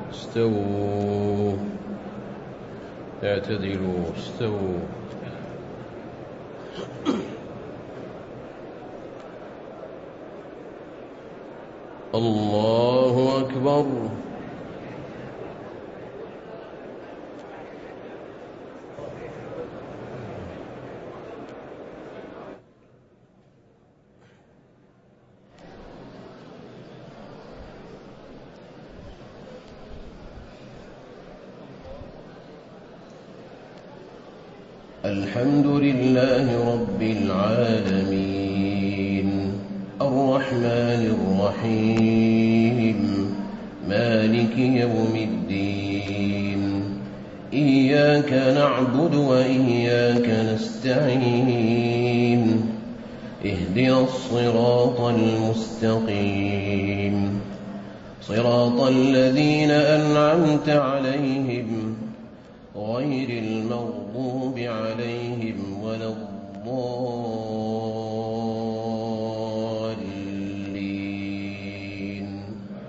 استووا اعتدلوا استووا. الله أكبر. الحمد لله رب العالمين الرحمن الرحيم مالك يوم الدين إياك نعبد وإياك نستعين اهدنا الصراط المستقيم صراط الذين أنعمت عليهم غير المغضوب عليهم ولا الضالين.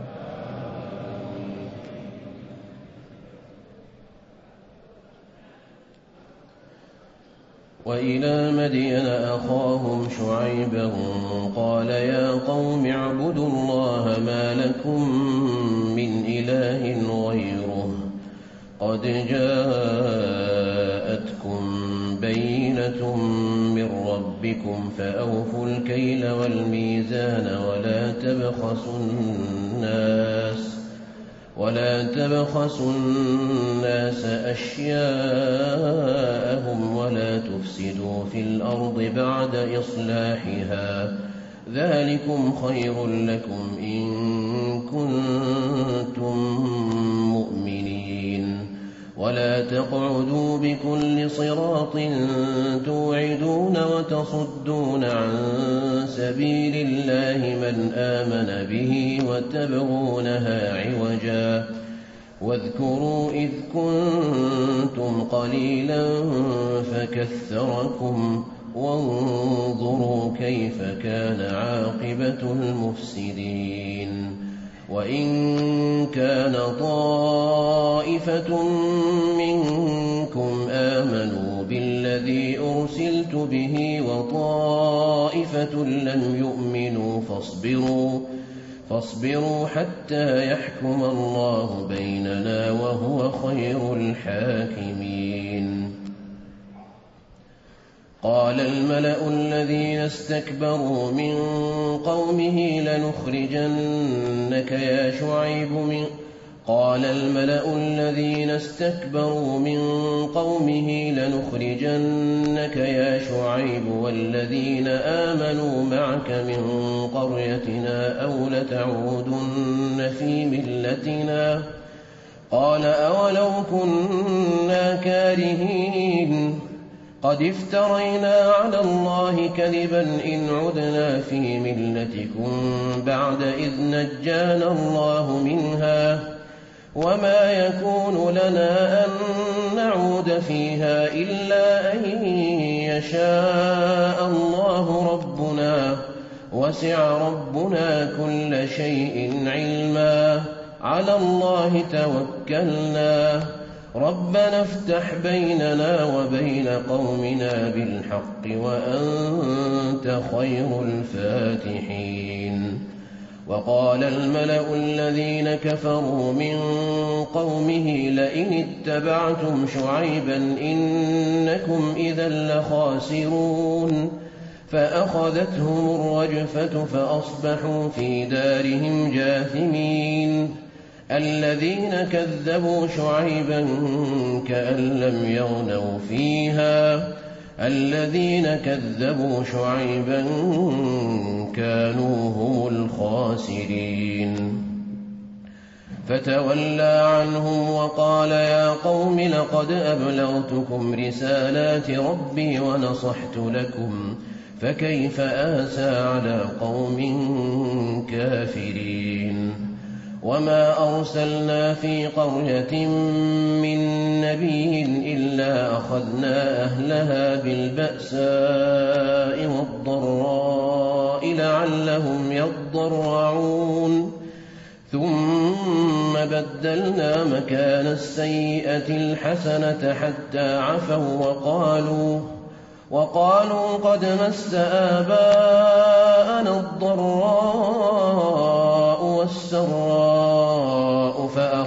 وإلى مدين أخاهم شعيبا قال يا قوم اعبدوا الله ما لكم من إله غيره قد جاءتكم بينة من ربكم فأوفوا الكيل والميزان ولا تبخسوا الناس أشياءهم ولا تفسدوا في الأرض بعد إصلاحها ذلكم خير لكم إن كنتم مؤمنين. ولا تقعدوا بكل صراط توعدون وتصدون عن سبيل الله من آمن به وتبغونها عوجا واذكروا إذ كنتم قليلا فكثركم وانظروا كيف كان عاقبة المفسدين. وإن كان طائفة منكم آمنوا بالذي أرسلت به وطائفة لم يؤمنوا فاصبروا حتى يحكم الله بيننا وهو خير الحاكمين. قال الملأ الذين استكبروا من قومه لنخرجنك يا شعيب والذين آمنوا معك من قريتنا أو لتعودن في ملتنا قال أولو كنا كارهين قد افترينا على الله كذبا إن عدنا في ملتكم بعد إذ نجانا الله منها وما يكون لنا أن نعود فيها إلا أن يشاء الله ربنا وسع ربنا كل شيء علما على الله توكلنا ربنا افتح بيننا وبين قومنا بالحق وأنت خير الفاتحين. وقال الملأ الذين كفروا من قومه لئن اتبعتم شعيبا إنكم إذا لخاسرون فأخذتهم الرجفة فأصبحوا في دارهم جاثمين. الذين كذبوا شعيبا كأن لم يغنوا فيها الذين كذبوا شعيبا كانوا هم الخاسرين. فتولى عنهم وقال يا قوم لقد أبلغتكم رسالات ربي ونصحت لكم فكيف آسى على قوم كافرين. وما أرسلنا في قرية من نبي إلا أخذنا أهلها بالبأساء والضراء لعلهم يضرعون ثم بدلنا مكان السيئة الحسنة حتى عفوا وقالوا قد مس آباءنا الضراء والسراء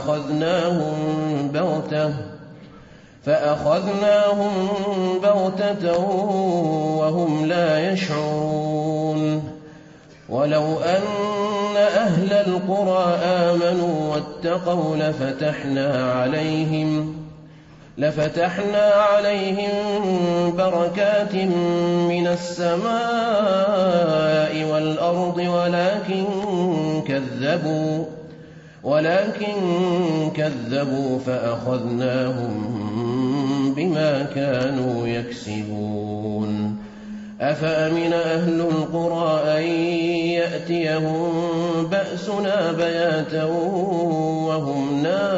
فأخذناهم بغتة وهم لا يشعرون. ولو أن أهل القرى آمنوا واتقوا لفتحنا عليهم بركات من السماء والأرض ولكن كذبوا فأخذناهم بما كانوا يكسبون. أفأمن أهل القرى أن يأتيهم بأسنا بياتا وهم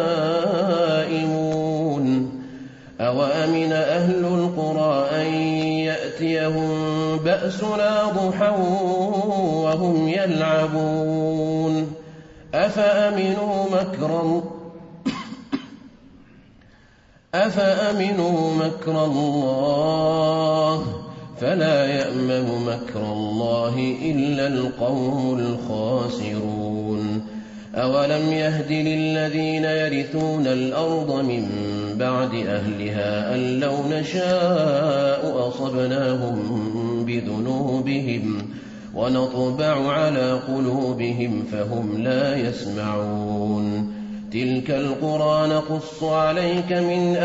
نائمون أوأمن أهل القرى أن يأتيهم بأسنا ضحى وهم يلعبون أفأمنوا مكر الله فلا يأمن مكر الله إلا القوم الخاسرون. أولم يهد للذين يرثون الأرض من بعد أهلها أن لو نشاء أصبناهم بذنوبهم ونطبع على قلوبهم فهم لا يسمعون. تلك القرى نقص عليك من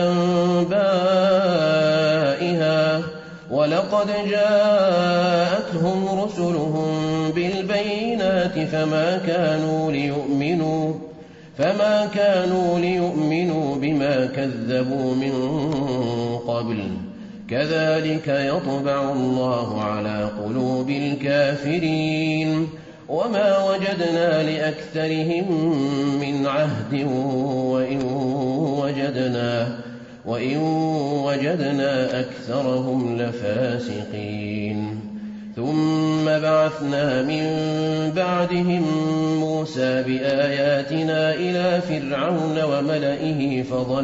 أنبائها ولقد جاءتهم رسلهم بالبينات فما كانوا ليؤمنوا بما كذبوا من قبل كذلك يطبع الله على قلوب الكافرين وما وجدنا لأكثرهم من عهد وإن وجدنا أكثرهم لفاسقين. ثم بعثنا من بعدهم موسى بآياتنا إلى فرعون وملئه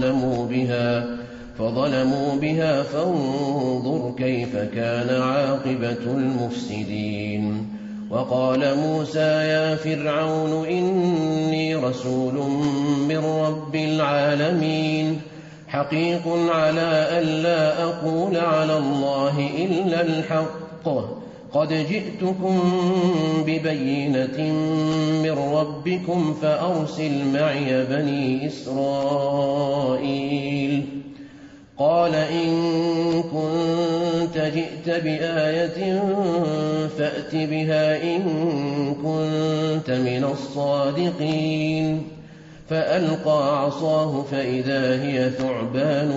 فظلموا بها فانظر كيف كان عاقبة المفسدين. وقال موسى يا فرعون إني رسول من رب العالمين حقيق على ألا أقول على الله إلا الحق قد جئتكم ببينة من ربكم فأرسل معي بني إسرائيل. قال إن كنت جئت بآية فأت بها إن كنت من الصادقين. فألقى عصاه فإذا هي ثعبان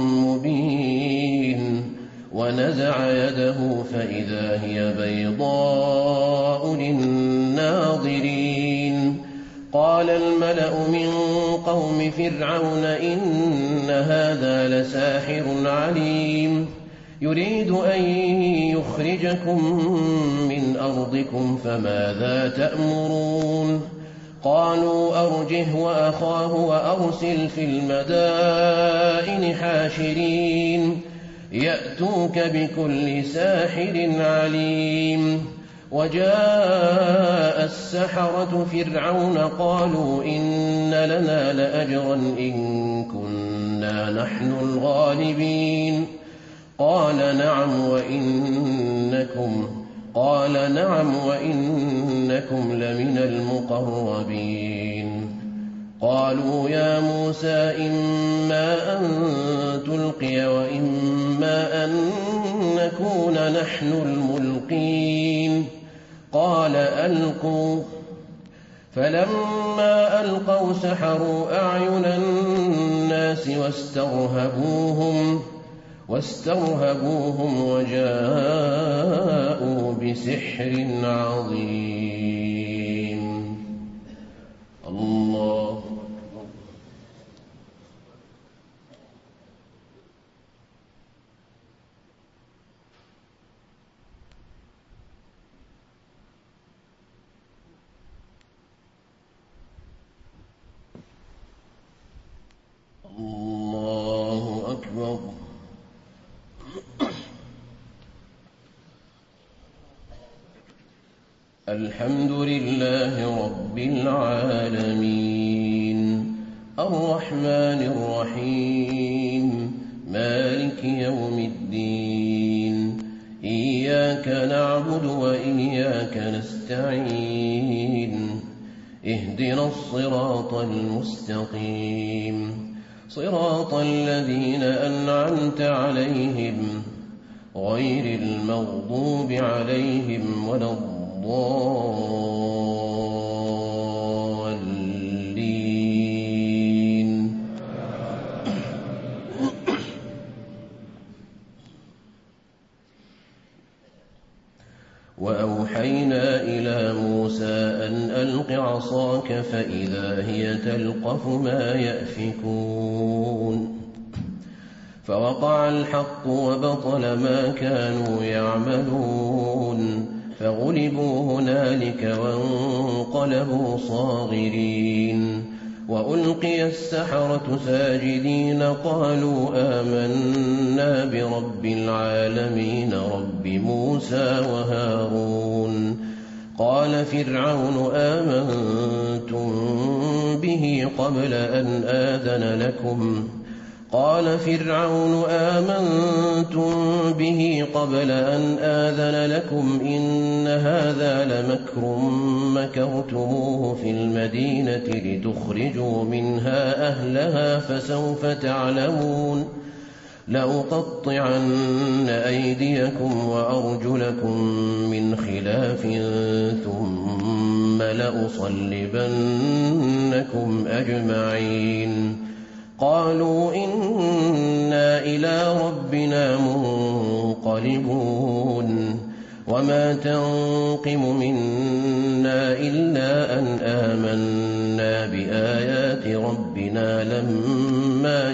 مبين ونزع يده فإذا هي بيضاء للناظرين. قال الملأ من قوم فرعون إن هذا لساحر عليم يريد أن يخرجكم من أرضكم فماذا تأمرون. قالوا أرجه وأخاه وأرسل في المدائن حاشرين يأتوك بكل ساحر عليم. وجاء السحرة فرعون قالوا إن لنا لأجرا إن كنا نحن الغالبين. قال نعم وإنكم لمن المقربين. قالوا يا موسى إما أن تلقي وإما أن نكون نحن الملقين. قال ألقوا. فلما ألقوا سحروا أعين الناس واسترهبوهم وجاءوا بسحر عظيم. الله الحمد لله رب العالمين الرحمن الرحيم مالك يوم الدين إياك نعبد وإياك نستعين اهدنا الصراط المستقيم صراط الذين أنعمت عليهم غير المغضوب عليهم ولا الضالين. وأوحينا إلى موسى أن ألق عصاك فإذا هي تلقف ما يأفكون فوقع الحق وبطل ما كانوا يعملون فغلبوا هنالك وانقلبوا صاغرين وألقي السحرة ساجدين قالوا آمنا برب العالمين رب موسى وهارون قال فرعون آمنتم به قبل أن آذن لكم إن هذا لمكر مكرتموه في المدينة لتخرجوا منها أهلها فسوف تعلمون لأقطعن أيديكم وأرجلكم من خلاف ثم لأصلبنكم أجمعين قالوا إنا إلى ربنا منقلبون وما تنقم منا إلا أن آمنا بآيات ربنا لما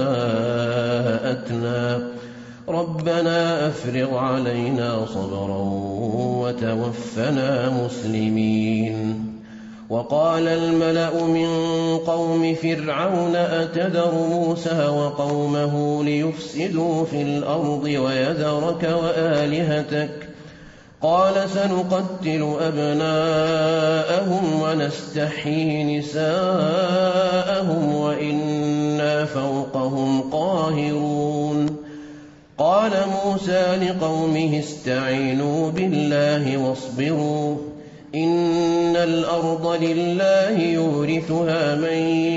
جاءتنا ربنا أفرغ علينا صبرا وتوفنا مسلمين. وقال الملأ من قوم فرعون أتذر موسى وقومه ليفسدوا في الأرض ويذرك وآلهتك قال سنقتل أبناءهم ونستحيي نساءهم وإنا فوقهم قاهرون. قال موسى لقومه استعينوا بالله واصبروا إن الأرض لله يورثها من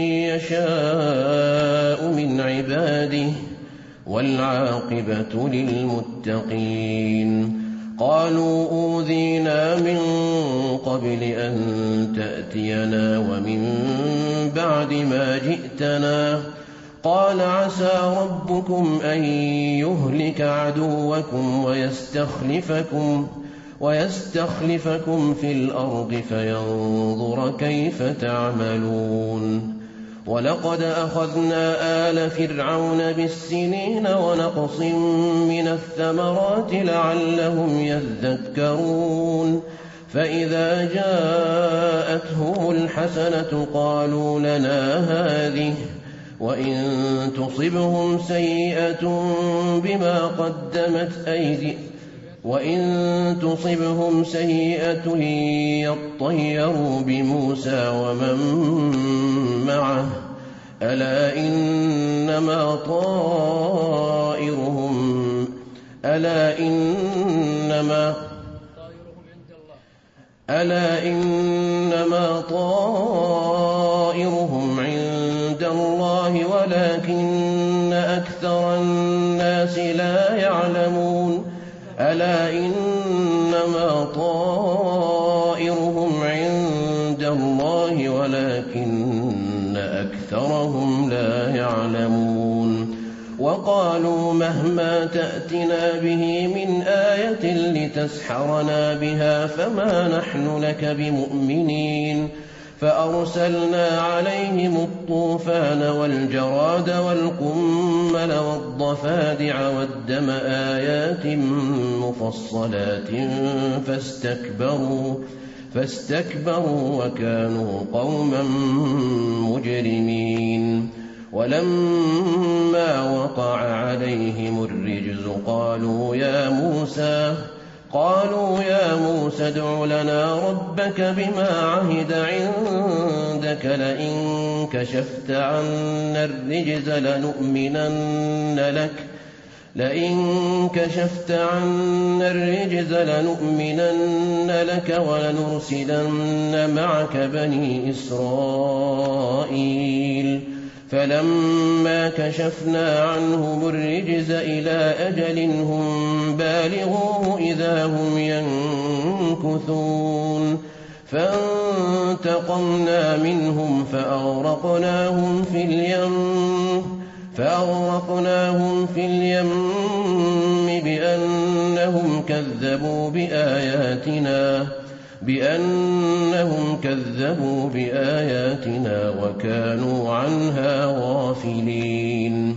يشاء من عباده والعاقبة للمتقين. قالوا أوذينا من قبل أن تأتينا ومن بعد ما جئتنا قال عسى ربكم أن يهلك عدوكم ويستخلفكم في الأرض فينظر كيف تعملون. ولقد أخذنا آل فرعون بالسنين ونقص من الثمرات لعلهم يذكرون فإذا جاءتهم الحسنة قالوا لنا هذه وإن تصبهم سيئة يطيروا بموسى ومن معه ألا إنما طائرهم عند الله ولكن أكثر الناس لا يعلمون. ألا إنما طائرهم عند الله ولكن أكثرهم لا يعلمون. وقالوا مهما تأتنا به من آية لتسحرنا بها فما نحن لك بمؤمنين. فأرسلنا عليهم الطوفان والجراد والقمل والضفادع والدم آيات مفصلات فاستكبروا وكانوا قوما مجرمين. ولما وقع عليهم الرجز قالوا يا موسى ادع لنا ربك بما عهد عندك لئن كشفت عنا الرجز لنؤمنن لك ولنرسلن معك بني إسرائيل فلما كشفنا عنهم الرجز إلى أجل هم بالغوه إذا هم ينكثون فانتقمنا منهم فأغرقناهم في اليم بأنهم كذبوا بآياتنا وكانوا عنها غافلين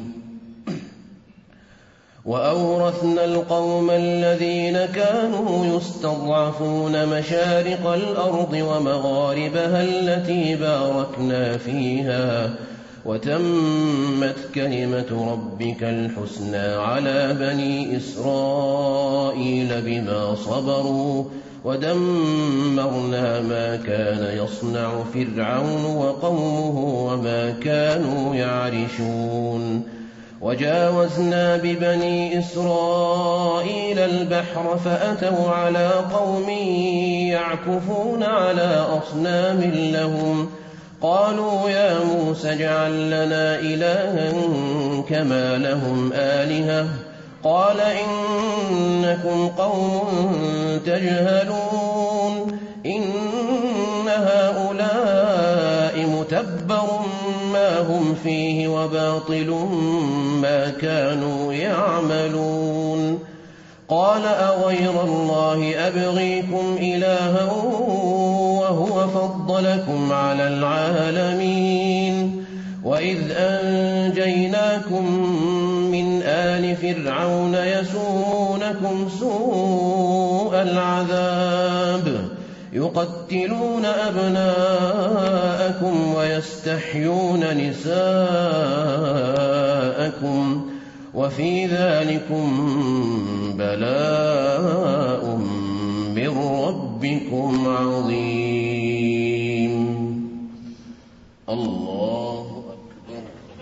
وأورثنا القوم الذين كانوا يستضعفون مشارق الأرض ومغاربها التي باركنا فيها وتمت كلمة ربك الحسنى على بني إسرائيل بما صبروا ودمرنا ما كان يصنع فرعون وقومه وما كانوا يعرشون وجاوزنا ببني إسرائيل البحر فأتوا على قوم يعكفون على أصنام لهم قالوا يا موسى اجعل لنا إلها كما لهم آلهة قال إنكم قوم تجهلون إن هؤلاء متبر ما هم فيه وباطل ما كانوا يعملون قال أغير الله أبغيكم إلها وهو فضلكم على العالمين وإذ أنجيناكم من آل فرعون يسومونكم سوء العذاب يقتلون أبناءكم ويستحيون نساءكم وفي ذلكم بلاء من ربكم عظيم. الله أكبر.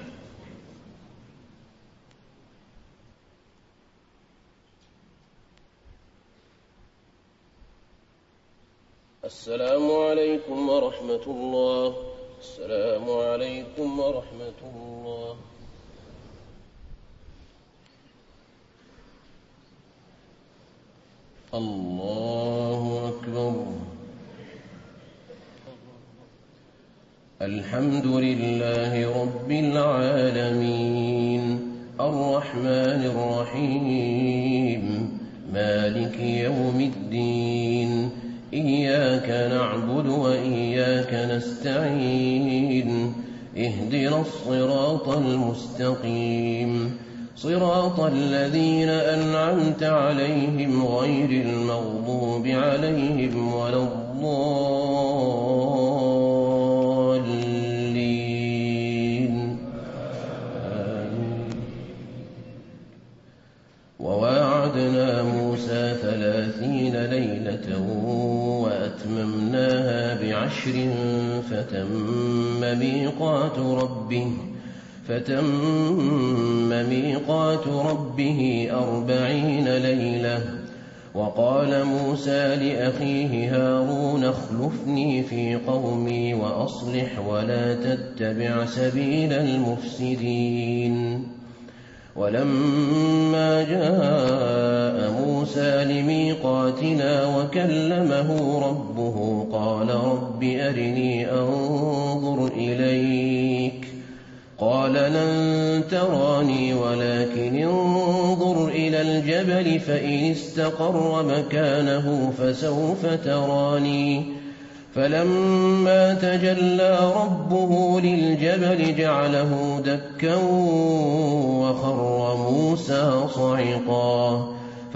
السلام عليكم ورحمة الله. السلام عليكم ورحمة الله. الله أكبر. الحمد لله رب العالمين الرحمن الرحيم مالك يوم الدين إياك نعبد وإياك نستعين اهدنا الصراط المستقيم صراط الذين أنعمت عليهم غير المغضوب عليهم ولا الضالين آمين. وواعدنا موسى 30 ليلة وأتممناها ب10 فتم ميقات ربه 40 ليلة وقال موسى لأخيه هارون اخلفني في قومي وأصلح ولا تتبع سبيل المفسدين ولما جاء موسى لميقاتنا وكلمه ربه قال رب أرني أنظر إليك قال لن تراني ولكن انظر إلى الجبل فإن استقر مكانه فسوف تراني فلما تجلى ربه للجبل جعله دكا وخر موسى صعقا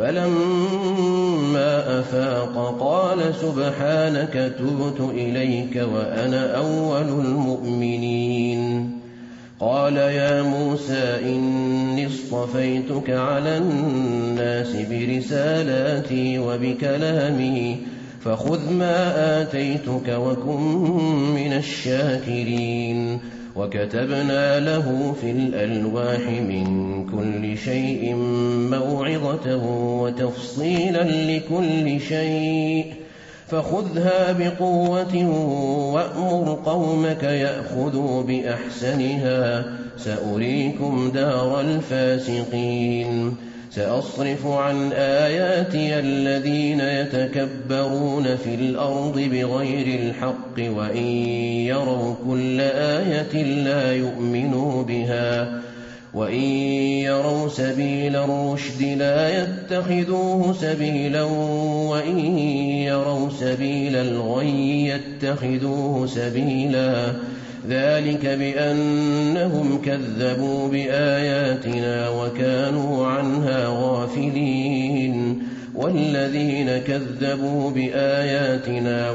فلما أفاق قال سبحانك تبت إليك وأنا أول المؤمنين قال يا موسى إني اصطفيتك على الناس برسالاتي وبكلامي فخذ ما آتيتك وكن من الشاكرين. وكتبنا له في الألواح من كل شيء موعظة وتفصيلا لكل شيء فخذها بقوة وأمر قومك يأخذوا بأحسنها سأريكم دار الفاسقين. سأصرف عن آياتي الذين يتكبرون في الأرض بغير الحق وإن يروا كل آية لا يؤمنوا بها وإن يروا سبيل الرشد لا يتخذوه سبيلا وإن يروا سبيل الغي يتخذوه سبيلا ذلك بأنهم كذبوا بآياتنا وكانوا عنها غافلين. والذين كذبوا بآياتنا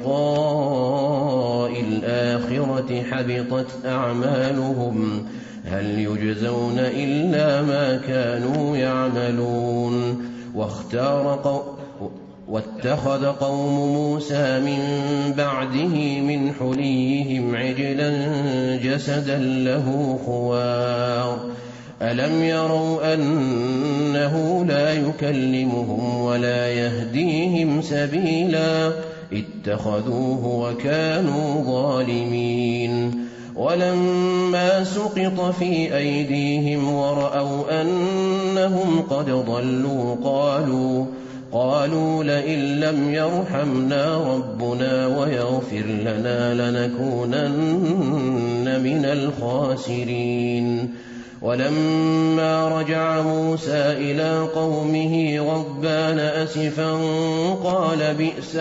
ولقاء الآخرة حبطت أعمالهم هل يجزون إلا ما كانوا يعملون. واتخذ قوم موسى من بعده من حليهم عجلا جسدا له خوار ألم يروا أنه لا يكلمهم ولا يهديهم سبيلا اتخذوه وكانوا ظالمين. ولما سقط في أيديهم ورأوا أنهم قد ضلوا قالوا لئن لم يرحمنا ربنا ويغفر لنا لنكونن من الخاسرين. ولما رجع موسى إلى قومه غضبان أسفا قال بئس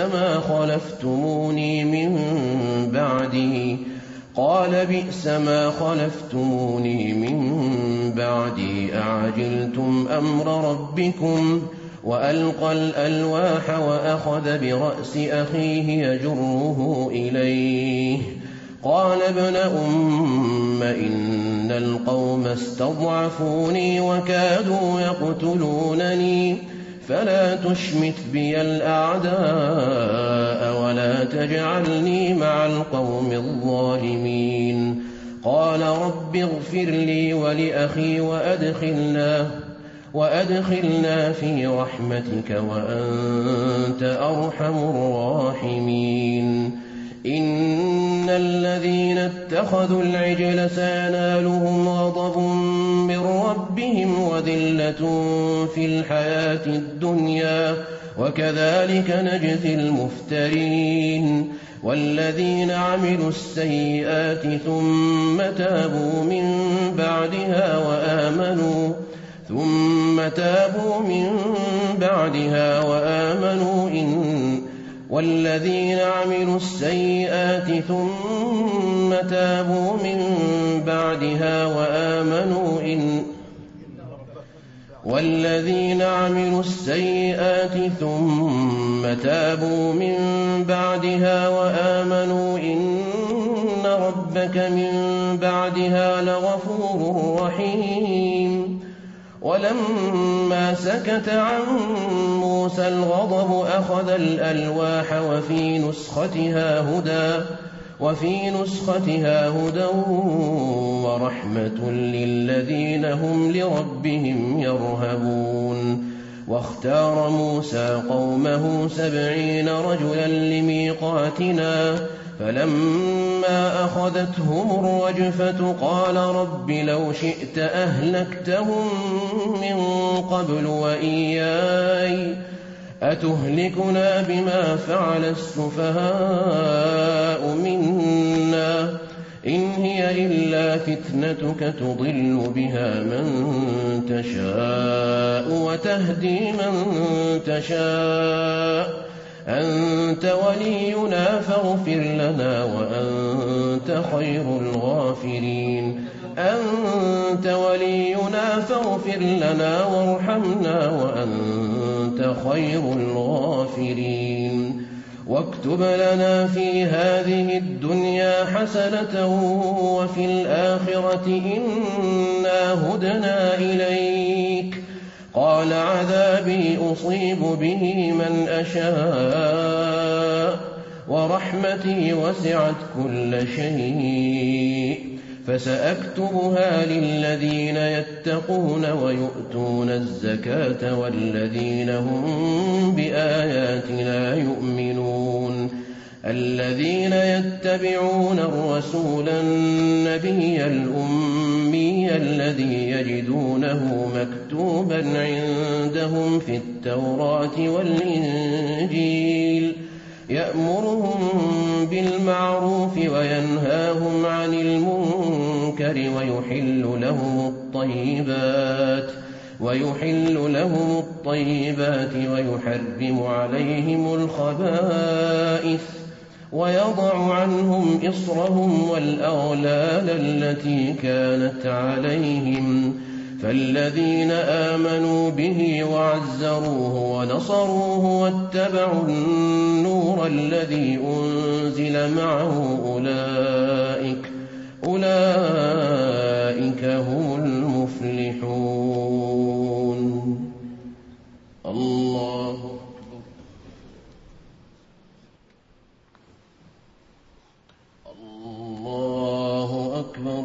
ما خلفتموني من بعدي أعجلتم أمر ربكم وألقى الألواح وأخذ برأس أخيه يجره إليه قال ابن أم إن القوم استضعفوني وكادوا يقتلونني فلا تشمت بي الأعداء ولا تجعلني مع القوم الظالمين. قال رب اغفر لي ولأخي وأدخلنا في رحمتك وأنت أرحم الراحمين. إن الذين اتخذوا العجل سينالهم غضب من ربهم وذلة في الحياة الدنيا وكذلك نجزي المفترين. والذين عملوا السيئات ثم تابوا من بعدها وآمنوا والذين عملوا السيئات ثم تابوا من بعدها وآمنوا إن ربك من بعدها لغفور رحيم. ولما سكت عن موسى الغضب أخذ الألواح وفي نسختها هدى ورحمة للذين هم لربهم يرهبون. واختار موسى قومه 70 رجلا لميقاتنا فلما أخذتهم الرجفة قال رب لو شئت أهلكتهم من قبل وإياي أتهلكنا بما فعل السفهاء منا إن هي إلا فتنتك تضل بها من تشاء وتهدي من تشاء أنت ولينا فاغفر لنا وأنت وارحمنا وأنت خير الغافرين. واكتب لنا في هذه الدنيا حسنة وفي الآخرة إنا هدنا إليك. قال عذابي أصيب به من أشاء ورحمتي وسعت كل شيء فسأكتبها للذين يتقون ويؤتون الزكاة والذين هم بآياتنا يؤمنون. الذين يتبعون الرسول النبي الأمي الذي يجدونه مكتوبا عندهم في التوراة والإنجيل يأمرهم بالمعروف وينهاهم عن المنكر ويحل لهم الطيبات ويحرم عليهم الخبائث ويضع عنهم إصرهم والأغلال التي كانت عليهم. فالذين آمنوا به وعزروه ونصروه واتبعوا النور الذي أنزل معه أولئك هم المفلحون. الله أكبر.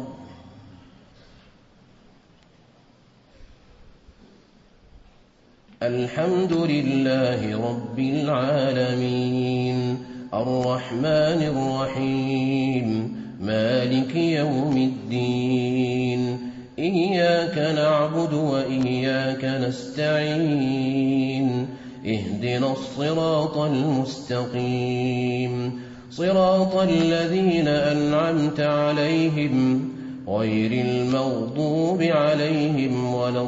الحمد لله رب العالمين الرحمن الرحيم مالك يوم الدين إياك نعبد وإياك نستعين اهدنا الصراط المستقيم صراط الذين أنعمت عليهم غير المغضوب عليهم ولا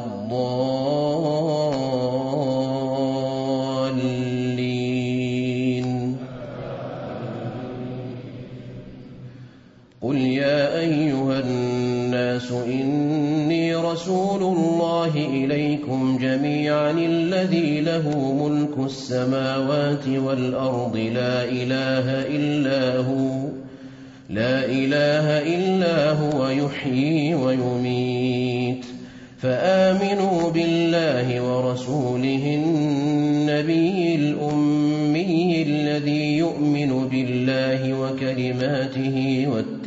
الضالين. قل يا أيها الناس إني رسول الله إليكم جميعا الذي له ملك السماوات والأرض لا إله إلا هو يحيي ويميت. فآمنوا بالله ورسوله النبي الأمي الذي يؤمن بالله وكلماته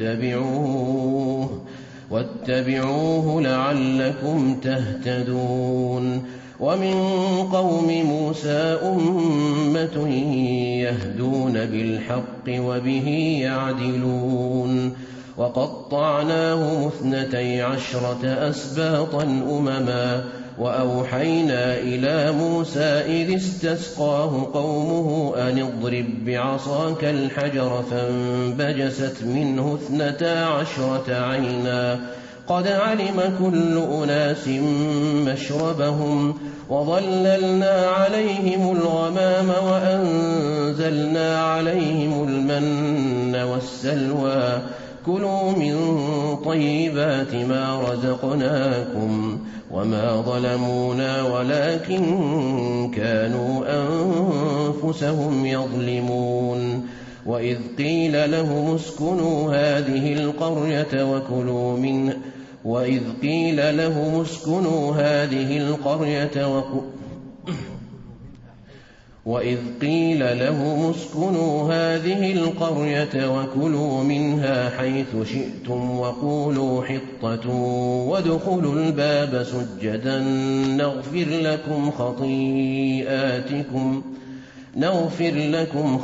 واتبعوه لعلكم تهتدون. ومن قوم موسى أمة يهدون بالحق وبه يعدلون. وقطعناهم 12 أسباطا أمما وأوحينا إلى موسى إذ استسقاه قومه أن اضرب بعصاك الحجر فانبجست منه 12 عينا قد علم كل أناس مشربهم وظللنا عليهم الغمام وأنزلنا عليهم المن والسلوى كلوا من طيبات ما رزقناكم وما ظلمونا ولكن كانوا أنفسهم يظلمون. وإذ قيل لهم اسكنوا هذه القرية وكلوا منها حيث شئتم وقولوا حطة وادخلوا الباب سجدا نغفر لكم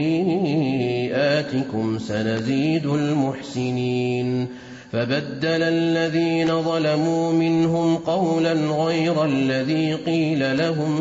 خطيئاتكم سنزيد المحسنين. فبدل الذين ظلموا منهم قولا غير الذي قيل لهم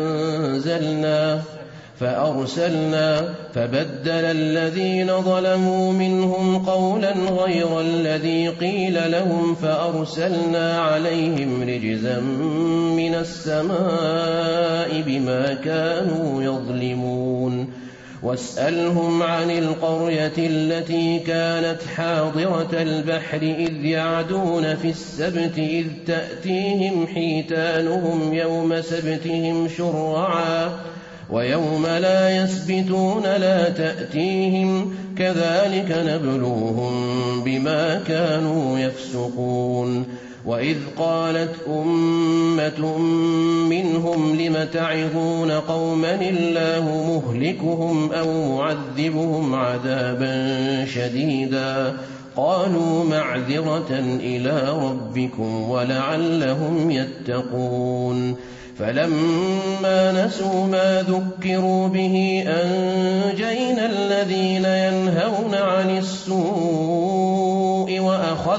فأرسلنا عليهم رجزا من السماء بما كانوا يظلمون. واسألهم عن القرية التي كانت حاضرة البحر إذ يعدون في السبت إذ تأتيهم حيتانهم يوم سبتهم شرعا ويوم لا يسبتون لا تأتيهم كذلك نبلوهم بما كانوا يفسقون وإذ قالت أمة منهم لم تعظون قوما الله مهلكهم أو معذبهم عذابا شديدا قالوا معذرة إلى ربكم ولعلهم يتقون فلما نسوا ما ذكروا به أنجينا الذين ينهون عن السوء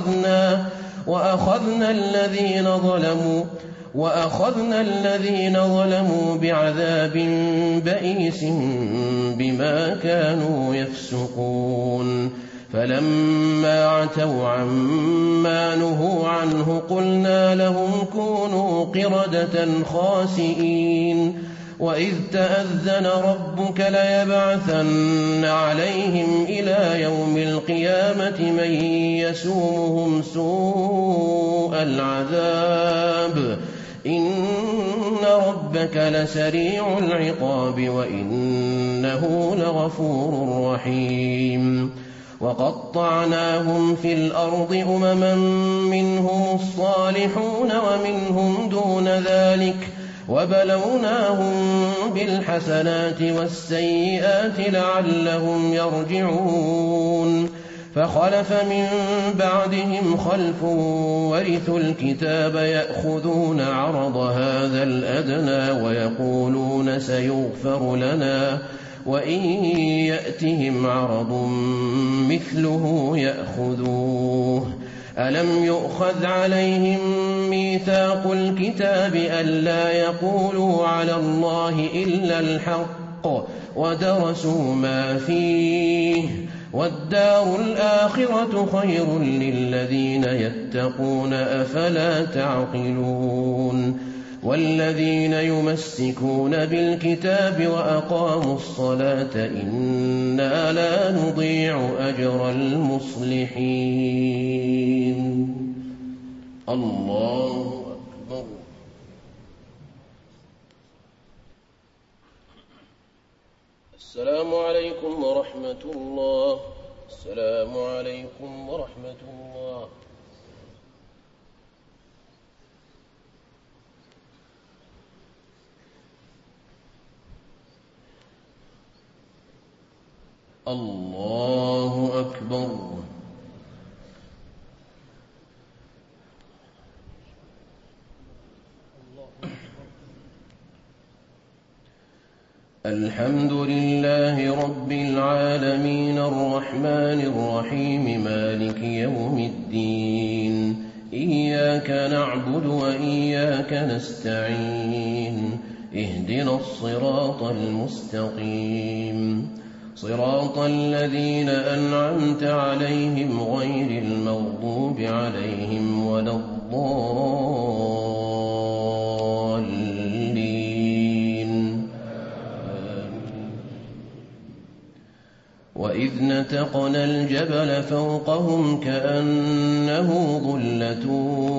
وأخذنا الذين ظلموا بعذاب بئيس بما كانوا يفسقون فلما عتوا عما نهوا عنه قلنا لهم كونوا قردة خاسئين وإذ تأذن ربك ليبعثن عليهم إلى يوم القيامة من يسومهم سوء العذاب إن ربك لسريع العقاب وإنه لغفور رحيم وقطعناهم في الأرض أمما منهم الصالحون ومنهم دون ذلك وبلوناهم بالحسنات والسيئات لعلهم يرجعون فخلف من بعدهم خلف ورثوا الكتاب يأخذون عرض هذا الأدنى ويقولون سيغفر لنا وإن يأتهم عرض مثله يأخذوه ألم يؤخذ عليهم ميثاق الكتاب ألا يقولوا على الله إلا الحق ودرسوا ما فيه والدار الآخرة خير للذين يتقون أفلا تعقلون والذين يمسكون بالكتاب وأقاموا الصلاة إنا لا نضيع أجر المصلحين الله أكبر السلام عليكم ورحمة الله السلام عليكم ورحمة الله الله أكبر الحمد لله رب العالمين الرحمن الرحيم مالك يوم الدين إياك نعبد وإياك نستعين اهدنا الصراط المستقيم صراط الذين أنعمت عليهم غير المغضوب عليهم ولا الضالين وإذ نتقنا الجبل فوقهم كأنه ظلة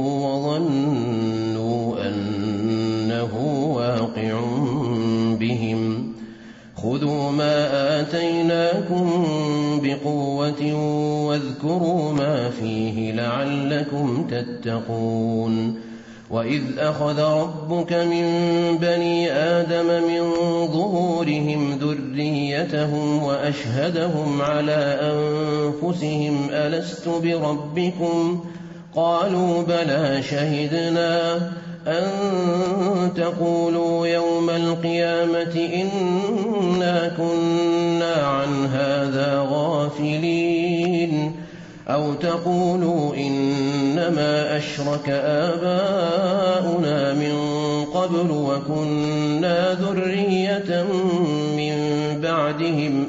وظنوا أنه واقع بهم خذوا ما آتيناكم بقوة واذكروا ما فيه لعلكم تتقون وإذ أخذ ربك من بني آدم من ظهورهم ذريتهم وأشهدهم على أنفسهم ألست بربكم قالوا بلى شهدنا أن تقولوا يوم القيامة إنا كنا عن هذا غافلين أو تقولوا إنما أشرك آباؤنا من قبل وكنا ذرية من بعدهم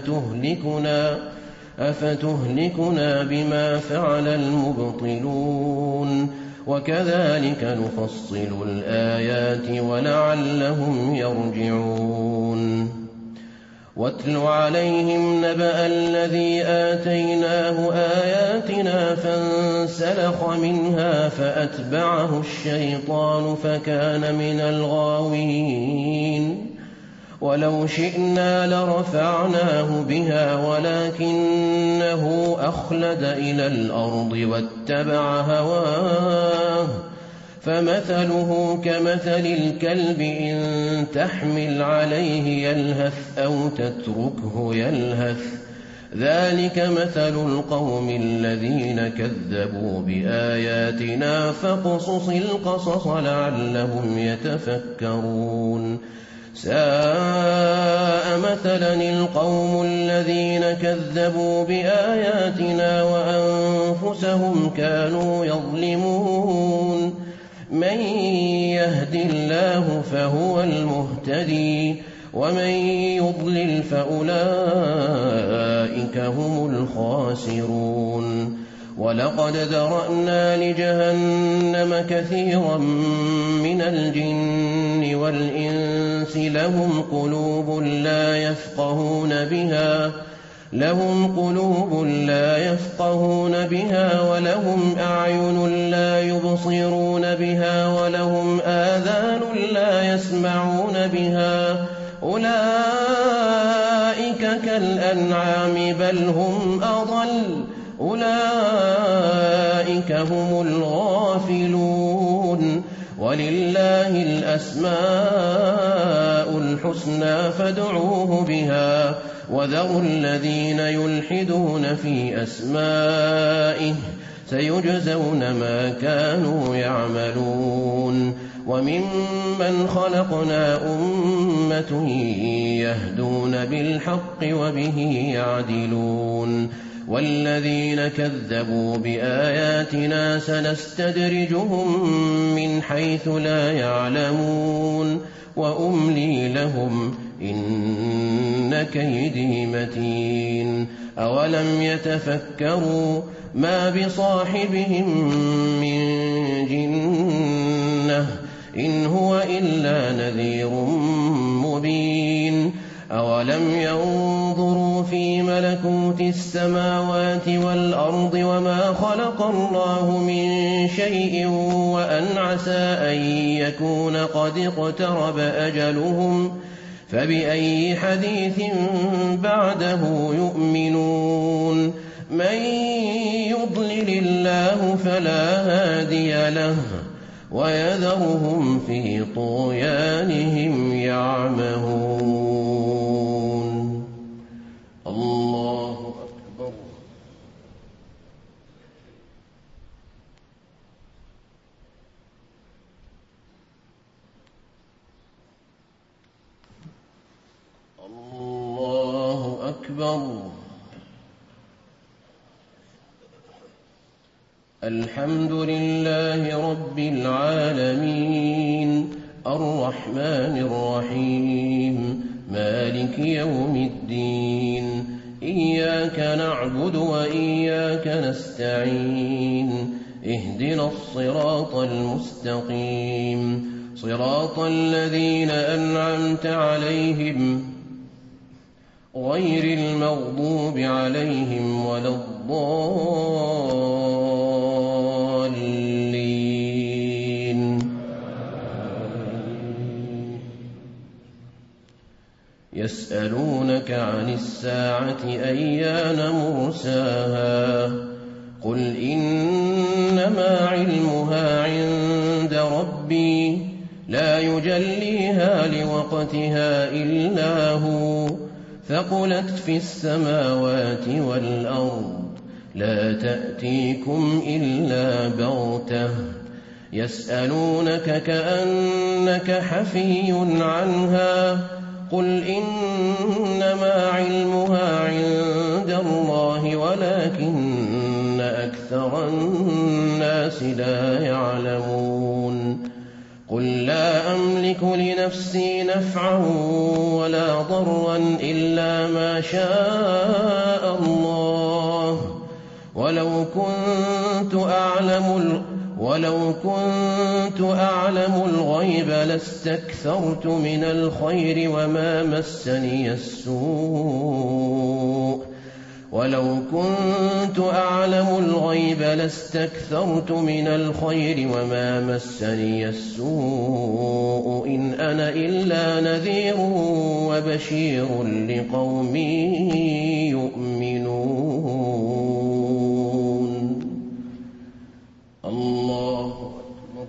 أفتهلكنا بما فعل المبطلون وكذلك نفصل الآيات ولعلهم يرجعون واتل عليهم نبأ الذي آتيناه آياتنا فانسلخ منها فأتبعه الشيطان فكان من الغاوين ولو شئنا لرفعناه بها ولكنه أخلد إلى الأرض واتبع هواه فمثله كمثل الكلب إن تحمل عليه يلهث أو تتركه يلهث ذلك مثل القوم الذين كذبوا بآياتنا فاقصص القصص لعلهم يتفكرون ساء مثلا القوم الذين كذبوا بآياتنا وأنفسهم كانوا يظلمون من يهد الله فهو المهتدي ومن يضلل فأولئك هم الخاسرون ولقد ذرأنا لجهنم كثيرا من الجن والإنس لهم قلوب لا يفقهون بها ولهم أعين لا يبصرون بها ولهم آذان لا يسمعون بها أولئك كالأنعام بل هم أضل أولئك هم الغافلون ولله الأسماء الحسنى فادعوه بها وذروا الذين يلحدون في أسمائه سيجزون ما كانوا يعملون وممن خلقنا أمة يهدون بالحق وبه يعدلون والذين كذبوا بآياتنا سنستدرجهم من حيث لا يعلمون وأملي لهم إن كيدي متين أولم يتفكروا ما بصاحبهم من جنة إن هو إلا نذير مبين أولم ينظروا في ملكوت السماوات والأرض وما خلق الله من شيء وأن عسى أن يكون قد اقترب أجلهم فبأي حديث بعده يؤمنون من يضلل الله فلا هادي له ويذرهم في طغيانهم يعمهون الله أكبر الله أكبر الحمد لله رب العالمين الرحمن الرحيم مالك يوم الدين إياك نعبد وإياك نستعين اهدنا الصراط المستقيم صراط الذين أنعمت عليهم غير المغضوب عليهم ولا الضالين يسألونك عن الساعة أيان مرساها قل إنما علمها عند ربي لا يجليها لوقتها إلا هو ثقلت في السماوات والأرض لا تأتيكم إلا بغتة يسألونك كأنك حفي عنها قل إنما علمها عند الله ولكن أكثر الناس لا يعلمون قل لا أملك لنفسي نفعا ولا ضرا إلا ما شاء الله ولو كنت أعلم الغيب لاستكثرت من الخير وما مسني السوء ولو كنت أعلم الغيب لاستكثرت من الخير وما مسني السوء إن أنا إلا نذير وبشير لقوم يؤمنون. الله أكبر.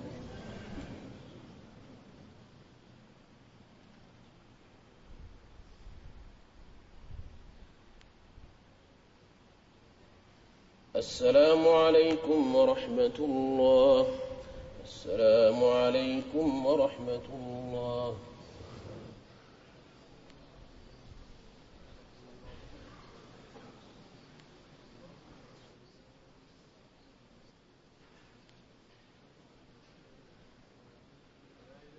السلام عليكم ورحمة الله. السلام عليكم ورحمة الله.